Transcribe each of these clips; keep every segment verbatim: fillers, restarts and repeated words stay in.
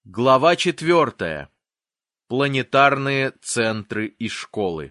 Глава четвертая. Планетарные центры и школы.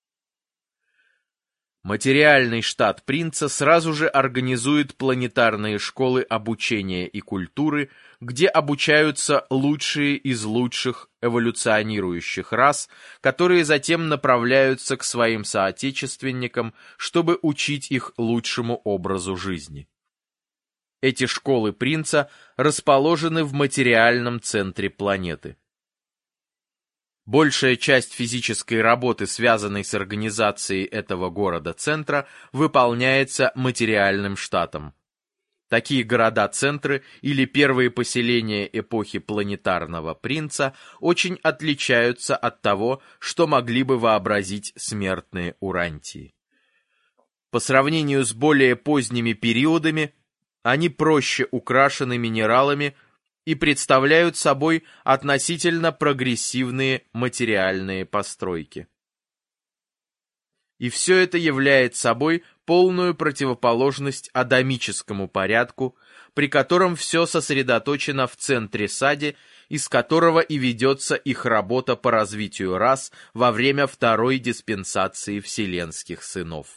Материальный штат принца сразу же организует планетарные школы обучения и культуры, где обучаются лучшие из лучших эволюционирующих рас, которые затем направляются к своим соотечественникам, чтобы учить их лучшему образу жизни. Эти школы принца расположены в материальном центре планеты. Большая часть физической работы, связанной с организацией этого города-центра, выполняется материальным штатом. Такие города-центры или первые поселения эпохи планетарного принца очень отличаются от того, что могли бы вообразить смертные Урантии. По сравнению с более поздними периодами, они проще украшены минералами и представляют собой относительно прогрессивные материальные постройки. И все это является собой полную противоположность адамическому порядку, при котором все сосредоточено в центре сади, из которого и ведется их работа по развитию рас во время второй диспенсации вселенских сынов.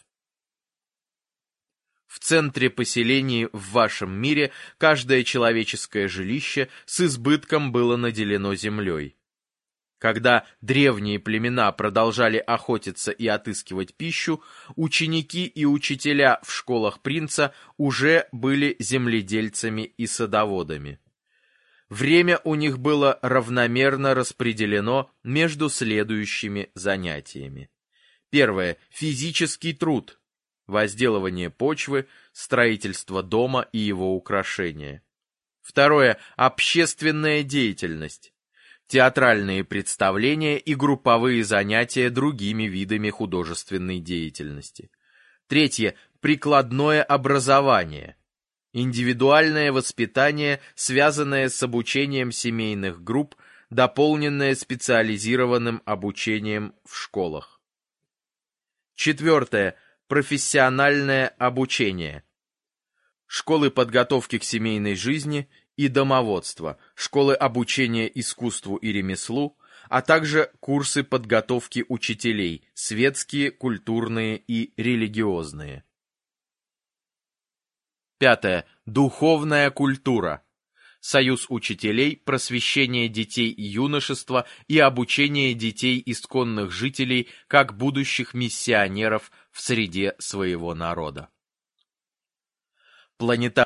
В центре поселений в вашем мире каждое человеческое жилище с избытком было наделено землей. Когда древние племена продолжали охотиться и отыскивать пищу, ученики и учителя в школах принца уже были земледельцами и садоводами. Время у них было равномерно распределено между следующими занятиями. Первое – физический труд. Возделывание почвы, строительство дома и его украшения. Второе – общественная деятельность. Театральные представления и групповые занятия другими видами художественной деятельности. Третье – прикладное образование. Индивидуальное воспитание, связанное с обучением семейных групп, дополненное специализированным обучением в школах. Четвертое – профессиональное обучение. Школы подготовки к семейной жизни и домоводства, школы обучения искусству и ремеслу, а также курсы подготовки учителей, светские, культурные и религиозные. Пятое. Духовная культура. Союз учителей, просвещение детей и юношества и обучение детей исконных жителей как будущих миссионеров в среде своего народа. Планетарные